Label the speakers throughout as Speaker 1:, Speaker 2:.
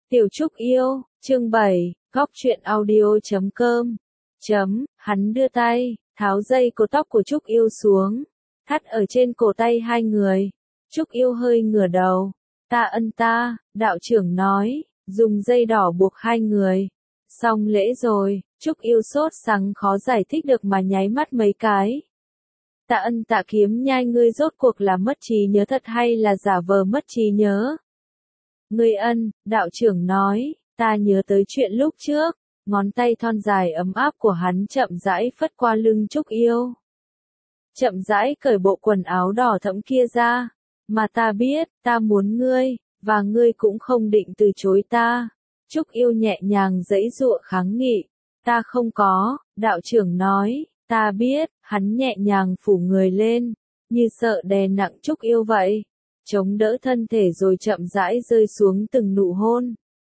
Speaker 1: Tiểu Trúc yêu, chương 7, góc truyện audio.com. Hắn đưa tay, tháo dây cột tóc của Trúc yêu xuống, thắt ở trên cổ tay hai người. Trúc yêu hơi ngửa đầu. Ta ân ta, đạo trưởng nói, dùng dây đỏ buộc hai người. Xong lễ rồi, Trúc yêu sốt sắng khó giải thích được mà nháy mắt mấy cái. Tạ ân tạ kiếm nhai, ngươi rốt cuộc là mất trí nhớ thật hay là giả vờ mất trí nhớ? Ngươi ân, đạo trưởng nói, ta nhớ tới chuyện lúc trước. Ngón tay thon dài ấm áp của hắn chậm rãi phất qua lưng Trúc yêu. Chậm rãi cởi bộ quần áo đỏ thẫm kia ra. Mà ta biết, ta muốn ngươi, và ngươi cũng không định từ chối ta. Trúc yêu nhẹ nhàng giãy giụa kháng nghị. Ta không có, đạo trưởng nói, ta biết. Hắn nhẹ nhàng phủ người lên, như sợ đè nặng Trúc yêu vậy. Chống đỡ thân thể rồi chậm rãi rơi xuống từng nụ hôn.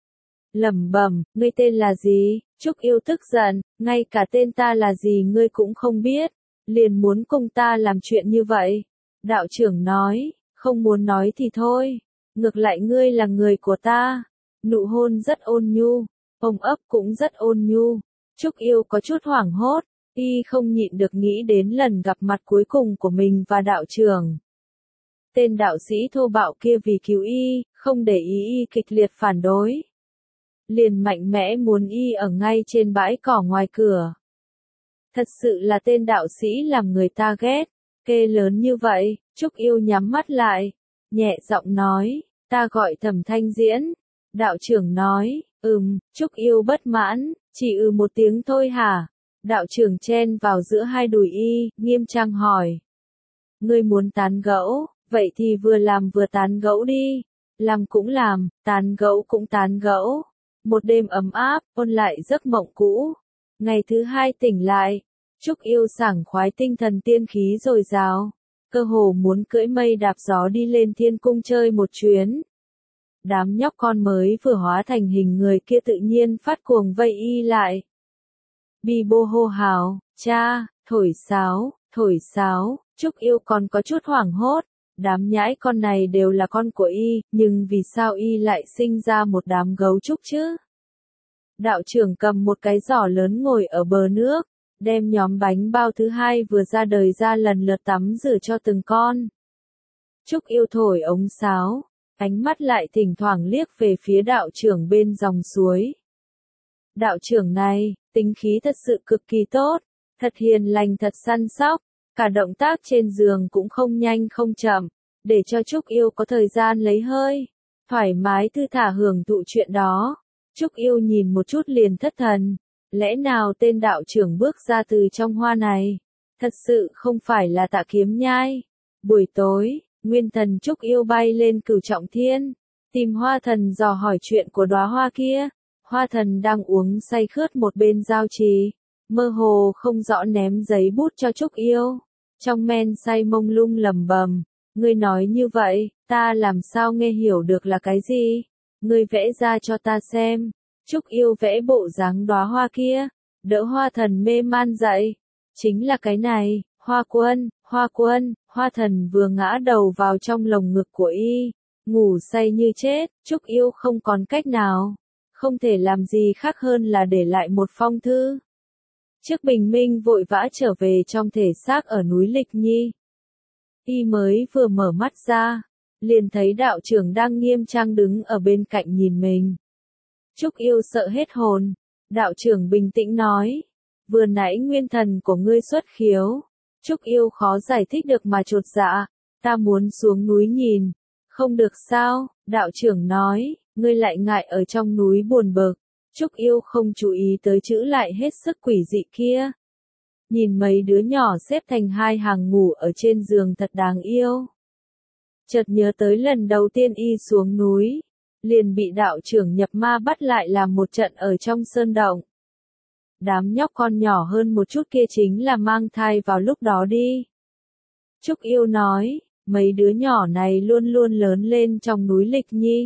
Speaker 1: Lẩm bẩm, ngươi tên là gì? Trúc yêu tức giận, ngay cả tên ta là gì ngươi cũng không biết, liền muốn cùng ta làm chuyện như vậy. Đạo trưởng nói, không muốn nói thì thôi, ngược lại ngươi là người của ta. Nụ hôn rất ôn nhu, ôm ấp cũng rất ôn nhu. Trúc yêu có chút hoảng hốt, y không nhịn được nghĩ đến lần gặp mặt cuối cùng của mình và đạo trưởng. Tên đạo sĩ thô bạo kia vì cứu y, không để y kịch liệt phản đối. Liền mạnh mẽ muốn y ở ngay trên bãi cỏ ngoài cửa. Thật sự là tên đạo sĩ làm người ta ghét, kê lớn như vậy. Trúc yêu nhắm mắt lại, nhẹ giọng nói, ta gọi Thẩm Thanh Diễn. Đạo trưởng nói, Trúc yêu bất mãn, chỉ một tiếng thôi hả? Đạo trưởng chen vào giữa hai đùi y, nghiêm trang hỏi. Ngươi muốn tán gẫu, vậy thì vừa làm vừa tán gẫu đi. Làm cũng làm, tán gẫu cũng tán gẫu. Một đêm ấm áp, ôn lại giấc mộng cũ. Ngày thứ hai tỉnh lại, Trúc yêu sảng khoái tinh thần tiên khí dồi dào, cơ hồ muốn cưỡi mây đạp gió đi lên thiên cung chơi một chuyến. Đám nhóc con mới vừa hóa thành hình người kia tự nhiên phát cuồng vây y lại. Bi bô hô hào, cha, thổi sáo, Trúc yêu còn có chút hoảng hốt. Đám nhãi con này đều là con của y, nhưng vì sao y lại sinh ra một đám gấu trúc chứ? Đạo trưởng cầm một cái giỏ lớn ngồi ở bờ nước, đem nhóm bánh bao thứ hai vừa ra đời ra lần lượt tắm rửa cho từng con. Trúc yêu thổi ống sáo, ánh mắt lại thỉnh thoảng liếc về phía đạo trưởng bên dòng suối. Đạo trưởng này, tính khí thật sự cực kỳ tốt, thật hiền lành thật săn sóc. Cả động tác trên giường cũng không nhanh không chậm, để cho Trúc yêu có thời gian lấy hơi, thoải mái thư thả hưởng thụ chuyện đó. Trúc yêu nhìn một chút liền thất thần, lẽ nào tên đạo trưởng bước ra từ trong hoa này, thật sự không phải là Tạ Kiếm Nhai. Buổi tối, nguyên thần Trúc yêu bay lên Cửu Trọng Thiên, tìm Hoa Thần dò hỏi chuyện của đóa hoa kia. Hoa Thần đang uống say khướt một bên giao trì. Mơ hồ không rõ ném giấy bút cho Trúc yêu. Trong men say mông lung lẩm bẩm, ngươi nói như vậy, ta làm sao nghe hiểu được là cái gì? Ngươi vẽ ra cho ta xem. Trúc yêu vẽ bộ dáng đóa hoa kia, đỡ Hoa Thần mê man dậy. Chính là cái này, Hoa Quân. Hoa Thần vừa ngã đầu vào trong lồng ngực của y, ngủ say như chết. Trúc yêu không còn cách nào, không thể làm gì khác hơn là để lại một phong thư. Trước bình minh vội vã trở về trong thể xác ở núi Lịch Nhi. Y mới vừa mở mắt ra, liền thấy đạo trưởng đang nghiêm trang đứng ở bên cạnh nhìn mình. Trúc yêu sợ hết hồn. Đạo trưởng bình tĩnh nói, vừa nãy nguyên thần của ngươi xuất khiếu. Trúc yêu khó giải thích được mà chột dạ, ta muốn xuống núi nhìn. Không được sao? Đạo trưởng nói, ngươi lại ngại ở trong núi buồn bực. Trúc yêu không chú ý tới chữ lại hết sức quỷ dị kia. Nhìn mấy đứa nhỏ xếp thành hai hàng ngủ ở trên giường thật đáng yêu. Chợt nhớ tới lần đầu tiên y xuống núi, liền bị đạo trưởng nhập ma bắt lại làm một trận ở trong sơn động. Đám nhóc con nhỏ hơn một chút kia chính là mang thai vào lúc đó đi. Trúc yêu nói, mấy đứa nhỏ này luôn luôn lớn lên trong núi Lịch Nhi.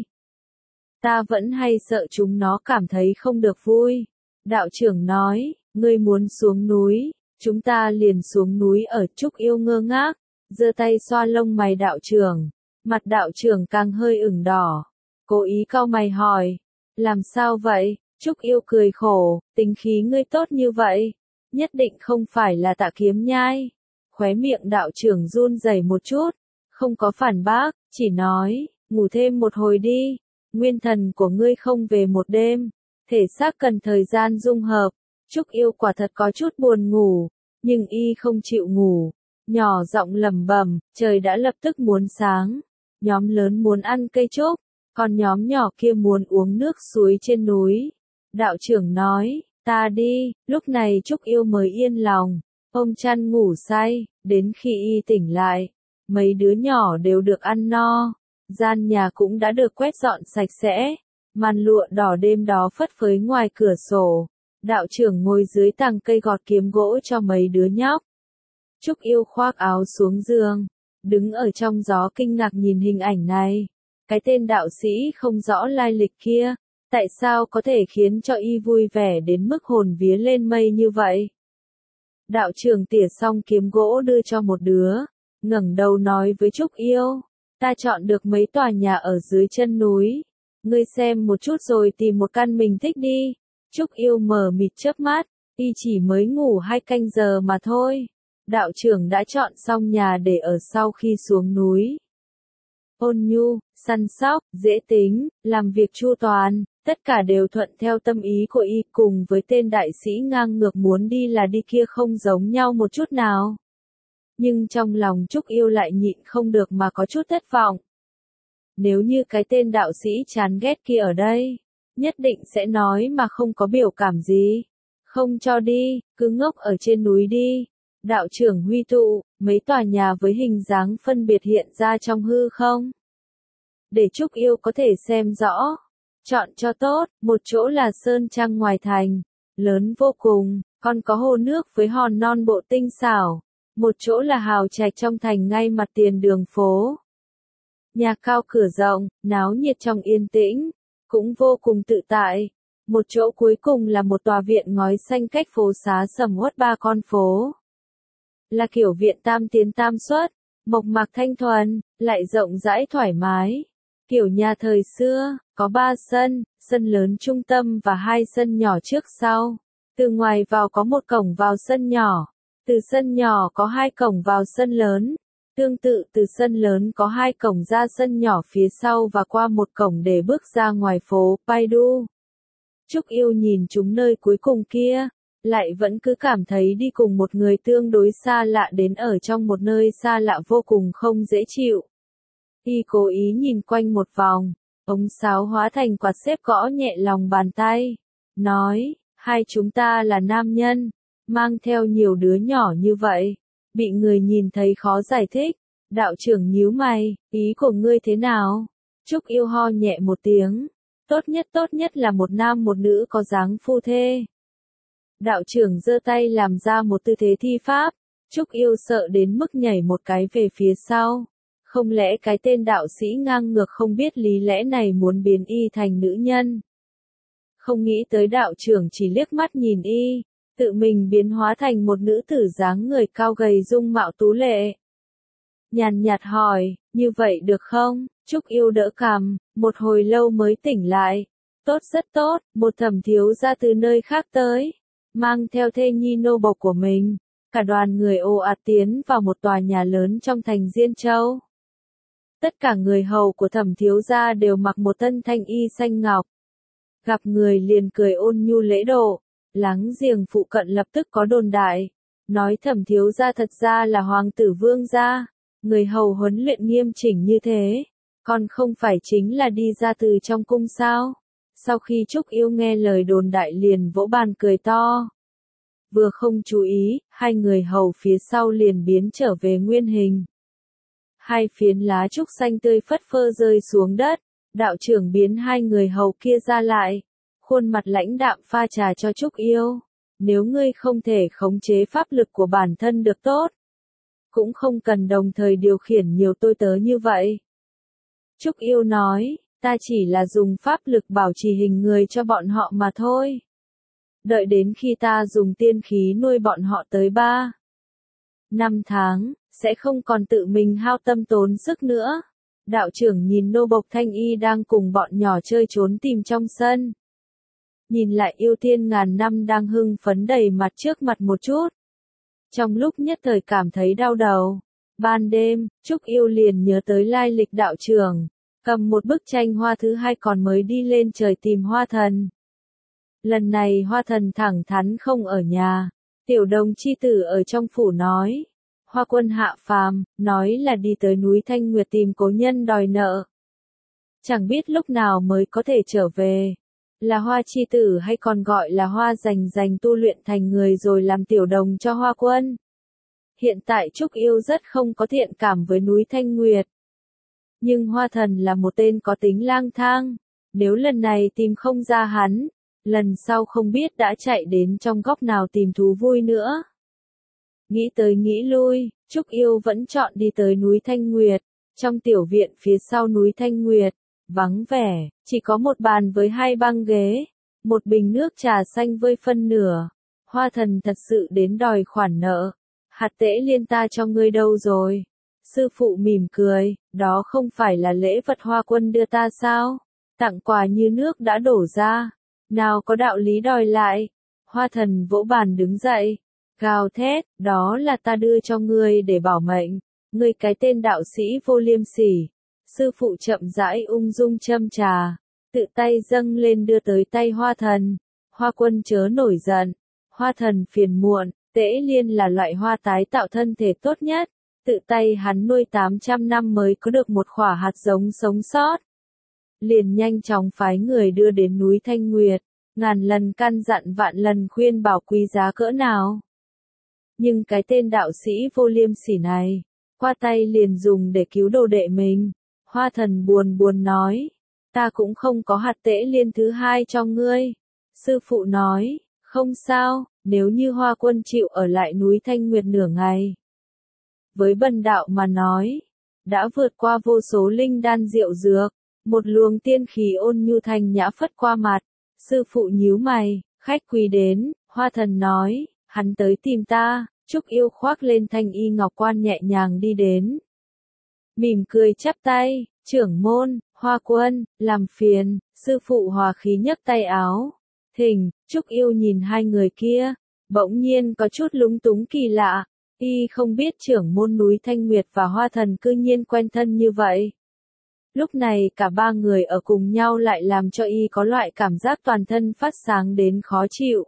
Speaker 1: Ta vẫn hay sợ chúng nó cảm thấy không được vui. Đạo trưởng nói, ngươi muốn xuống núi, chúng ta liền xuống núi ở. Trúc yêu ngơ ngác, giơ tay xoa lông mày đạo trưởng. Mặt đạo trưởng càng hơi ửng đỏ. Cố ý cau mày hỏi, Làm sao vậy? Trúc Yêu cười khổ, tính khí ngươi tốt như vậy, nhất định không phải là Tạ Kiếm Nhai. Khóe miệng đạo trưởng run rẩy một chút, không có phản bác, chỉ nói, ngủ thêm một hồi đi, nguyên thần của ngươi không về một đêm, thể xác cần thời gian dung hợp. Trúc Yêu quả thật có chút buồn ngủ, nhưng y không chịu ngủ, nhỏ giọng lẩm bẩm, trời đã lập tức muốn sáng, nhóm lớn muốn ăn cây trúc, còn nhóm nhỏ kia muốn uống nước suối trên núi. Đạo trưởng nói, ta đi, lúc này Trúc Yêu mới yên lòng, ôm chăn ngủ say, đến khi y tỉnh lại, mấy đứa nhỏ đều được ăn no, gian nhà cũng đã được quét dọn sạch sẽ, màn lụa đỏ đêm đó phất phới ngoài cửa sổ. Đạo trưởng ngồi dưới tàng cây gọt kiếm gỗ cho mấy đứa nhóc. Trúc Yêu khoác áo xuống giường, đứng ở trong gió kinh ngạc nhìn hình ảnh này. Cái tên đạo sĩ không rõ lai lịch kia, tại sao có thể khiến cho y vui vẻ đến mức hồn vía lên mây như vậy? Đạo trưởng tỉa xong kiếm gỗ đưa cho một đứa, ngẩng đầu nói với Trúc Yêu, ta chọn được mấy tòa nhà ở dưới chân núi, ngươi xem một chút rồi tìm một căn mình thích đi. Trúc Yêu mờ mịt chớp mắt, y chỉ mới ngủ 2 canh giờ mà thôi. Đạo trưởng đã chọn xong nhà để ở sau khi xuống núi. Ôn nhu, săn sóc, dễ tính, làm việc chu toàn, tất cả đều thuận theo tâm ý của y, cùng với tên đại sĩ ngang ngược muốn đi là đi kia không giống nhau một chút nào. Nhưng trong lòng Trúc Yêu lại nhịn không được mà có chút thất vọng. Nếu như cái tên đạo sĩ chán ghét kia ở đây, nhất định sẽ nói mà không có biểu cảm gì. Không cho đi, cứ ngốc ở trên núi đi. Đạo trưởng huy tụ, mấy tòa nhà với hình dáng phân biệt hiện ra trong hư không. Để Trúc Yêu có thể xem rõ. Chọn cho tốt, một chỗ là sơn trang ngoài thành, lớn vô cùng, còn có hồ nước với hòn non bộ tinh xảo. Một chỗ là hào trạch trong thành ngay mặt tiền đường phố. Nhà cao cửa rộng, náo nhiệt trong yên tĩnh, cũng vô cùng tự tại. Một chỗ cuối cùng là một tòa viện ngói xanh cách phố xá sầm uất 3 con phố. Là kiểu viện tam tiến tam xuất, mộc mạc thanh thuần, lại rộng rãi thoải mái. Kiểu nhà thời xưa, có 3 sân, sân lớn trung tâm và 2 sân nhỏ trước sau. Từ ngoài vào có một cổng vào sân nhỏ, từ sân nhỏ có 2 cổng vào sân lớn. Tương tự từ sân lớn có 2 cổng ra sân nhỏ phía sau và qua một cổng để bước ra ngoài phố Paidu. Trúc Yêu nhìn chúng nơi cuối cùng kia, lại vẫn cứ cảm thấy đi cùng một người tương đối xa lạ đến ở trong một nơi xa lạ vô cùng không dễ chịu. Y cố ý nhìn quanh một vòng, ống sáo hóa thành quạt xếp gõ nhẹ lòng bàn tay, nói, hai chúng ta là nam nhân, mang theo nhiều đứa nhỏ như vậy, bị người nhìn thấy khó giải thích. Đạo trưởng nhíu mày, ý của ngươi thế nào? Trúc Yêu ho nhẹ một tiếng, tốt nhất là một nam một nữ có dáng phu thê. Đạo trưởng giơ tay làm ra một tư thế thi pháp, Trúc Yêu sợ đến mức nhảy một cái về phía sau. Không lẽ cái tên đạo sĩ ngang ngược không biết lý lẽ này muốn biến y thành nữ nhân? Không nghĩ tới đạo trưởng chỉ liếc mắt nhìn y, tự mình biến hóa thành một nữ tử dáng người cao gầy dung mạo tú lệ. Nhàn nhạt hỏi, như vậy được không? Trúc Yêu đỡ cằm, một hồi lâu mới tỉnh lại. Tốt rất tốt, một thẩm thiếu gia từ nơi khác tới, mang theo thê nhi nô bộc của mình. Cả đoàn người ồ ạt tiến vào một tòa nhà lớn trong thành Diên Châu. Tất cả người hầu của thẩm thiếu gia đều mặc một thân thanh y xanh ngọc. Gặp người liền cười ôn nhu lễ độ, láng giềng phụ cận lập tức có đồn đại. Nói thẩm thiếu gia thật ra là hoàng tử vương gia, người hầu huấn luyện nghiêm chỉnh như thế, còn không phải chính là đi ra từ trong cung sao. Sau khi Trúc Yêu nghe lời đồn đại liền vỗ bàn cười to. Vừa không chú ý, hai người hầu phía sau liền biến trở về nguyên hình. Hai phiến lá trúc xanh tươi phất phơ rơi xuống đất, đạo trưởng biến hai người hầu kia ra lại. Khuôn mặt lãnh đạm pha trà cho Trúc Yêu. Nếu ngươi không thể khống chế pháp lực của bản thân được tốt, cũng không cần đồng thời điều khiển nhiều tôi tớ như vậy. Trúc Yêu nói, ta chỉ là dùng pháp lực bảo trì hình người cho bọn họ mà thôi. Đợi đến khi ta dùng tiên khí nuôi bọn họ tới 3-5 tháng, sẽ không còn tự mình hao tâm tốn sức nữa. Đạo trưởng nhìn nô bộc Thanh Y đang cùng bọn nhỏ chơi trốn tìm trong sân. Nhìn lại Yêu Tiên ngàn năm đang hưng phấn đầy mặt trước mặt một chút. Trong lúc nhất thời cảm thấy đau đầu. Ban đêm, Trúc Yêu liền nhớ tới lai lịch đạo trưởng. Cầm một bức tranh hoa thứ hai còn mới đi lên trời tìm Hoa Thần. Lần này Hoa Thần thẳng thắn không ở nhà. Tiểu Đồng chi tử ở trong phủ nói. Hoa Quân hạ phàm, nói là đi tới núi Thanh Nguyệt tìm cố nhân đòi nợ. Chẳng biết lúc nào mới có thể trở về. Là Hoa chi tử hay còn gọi là Hoa Dành tu luyện thành người rồi làm tiểu đồng cho Hoa Quân. Hiện tại Trúc Yêu rất không có thiện cảm với núi Thanh Nguyệt. Nhưng Hoa Thần là một tên có tính lang thang. Nếu lần này tìm không ra hắn, lần sau không biết đã chạy đến trong góc nào tìm thú vui nữa. Nghĩ tới nghĩ lui, Trúc Yêu vẫn chọn đi tới núi Thanh Nguyệt. Trong tiểu viện phía sau núi Thanh Nguyệt, vắng vẻ, chỉ có một bàn với 2 băng ghế, một bình nước trà xanh vơi phân nửa. Hoa Thần thật sự đến đòi khoản nợ. Hạt tễ liên ta cho ngươi đâu rồi? Sư phụ mỉm cười, đó không phải là lễ vật Hoa Quân đưa ta sao? Tặng quà như nước đã đổ ra. Nào có đạo lý đòi lại. Hoa Thần vỗ bàn đứng dậy. Gào thét, đó là ta đưa cho ngươi để bảo mệnh. Ngươi cái tên đạo sĩ vô liêm sỉ. Sư phụ chậm rãi ung dung châm trà. Tự tay dâng lên đưa tới tay Hoa Thần. Hoa Quân chớ nổi giận. Hoa Thần phiền muộn. Tễ liên là loại hoa tái tạo thân thể tốt nhất. Tự tay hắn nuôi 800 năm mới có được một khỏa hạt giống sống sót. Liền nhanh chóng phái người đưa đến núi Thanh Nguyệt. Ngàn lần căn dặn vạn lần khuyên bảo quý giá cỡ nào. Nhưng cái tên đạo sĩ vô liêm sỉ này, qua tay liền dùng để cứu đồ đệ mình. Hoa Thần buồn buồn nói, ta cũng không có hạt tễ liên thứ hai cho ngươi. Sư phụ nói, không sao, nếu như Hoa Quân chịu ở lại núi Thanh Nguyệt nửa ngày. Với bần đạo mà nói, đã vượt qua vô số linh đan diệu dược, một luồng tiên khí ôn nhu thanh nhã phất qua mặt. Sư phụ nhíu mày, khách quý đến, Hoa Thần nói, hắn tới tìm ta. Trúc Yêu khoác lên thanh y ngọc quan nhẹ nhàng đi đến. Mỉm cười chắp tay, trưởng môn, Hoa Quân, làm phiền, sư phụ hòa khí nhấc tay áo. Thỉnh, Trúc Yêu nhìn hai người kia, bỗng nhiên có chút lúng túng kỳ lạ. Y không biết trưởng môn núi Thanh Nguyệt và Hoa Thần cư nhiên quen thân như vậy. Lúc này cả ba người ở cùng nhau lại làm cho Y có loại cảm giác toàn thân phát sáng đến khó chịu.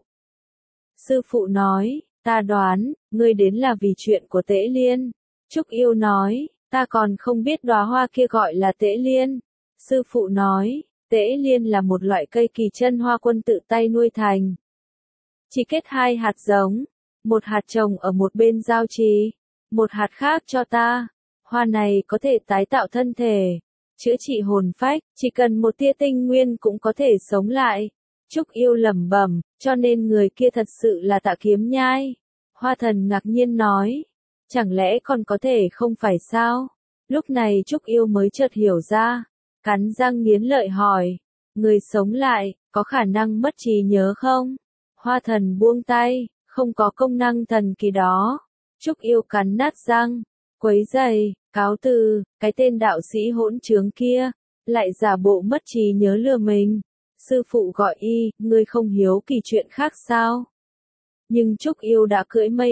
Speaker 1: Sư phụ nói, ta đoán, ngươi đến là vì chuyện của Tễ Liên. Trúc Yêu nói, ta còn không biết đóa hoa kia gọi là Tễ Liên. Sư phụ nói, Tễ Liên là một loại cây kỳ chân Hoa Quân tự tay nuôi thành. Chỉ kết 2 hạt giống, một hạt trồng ở một bên giao trì, một hạt khác cho ta. Hoa này có thể tái tạo thân thể, chữa trị hồn phách, chỉ cần một tia tinh nguyên cũng có thể sống lại. Trúc Yêu lẩm bẩm, cho nên người kia thật sự là Tạ Kiếm Nhai. Hoa Thần ngạc nhiên nói, chẳng lẽ còn có thể không phải sao? Lúc này Trúc Yêu mới chợt hiểu ra, cắn răng nghiến lợi hỏi, người sống lại, có khả năng mất trí nhớ không? Hoa Thần buông tay, không có công năng thần kỳ đó. Trúc Yêu cắn nát răng, quấy giày, cáo từ, cái tên đạo sĩ hỗn trướng kia, lại giả bộ mất trí nhớ lừa mình. Sư phụ gọi Y, ngươi không hiếu kỳ chuyện khác sao? Nhưng Trúc Yêu đã cưỡi mây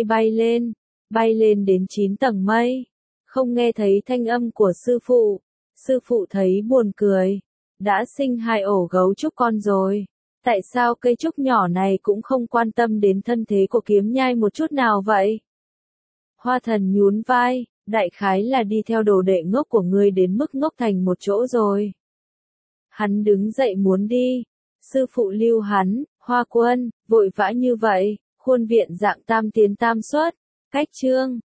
Speaker 1: bay lên đến 9 tầng mây. Không nghe thấy thanh âm của sư phụ. Sư phụ thấy buồn cười. Đã sinh 2 ổ gấu trúc con rồi. Tại sao cây trúc nhỏ này cũng không quan tâm đến thân thế của Kiếm Nhai một chút nào vậy? Hoa Thần nhún vai, đại khái là đi theo đồ đệ ngốc của ngươi đến mức ngốc thành một chỗ rồi. Hắn đứng dậy muốn đi. Sư phụ lưu hắn, Hoa Quân, vội vã như vậy, khuôn viện dạng tam tiến tam xuất. Cách chương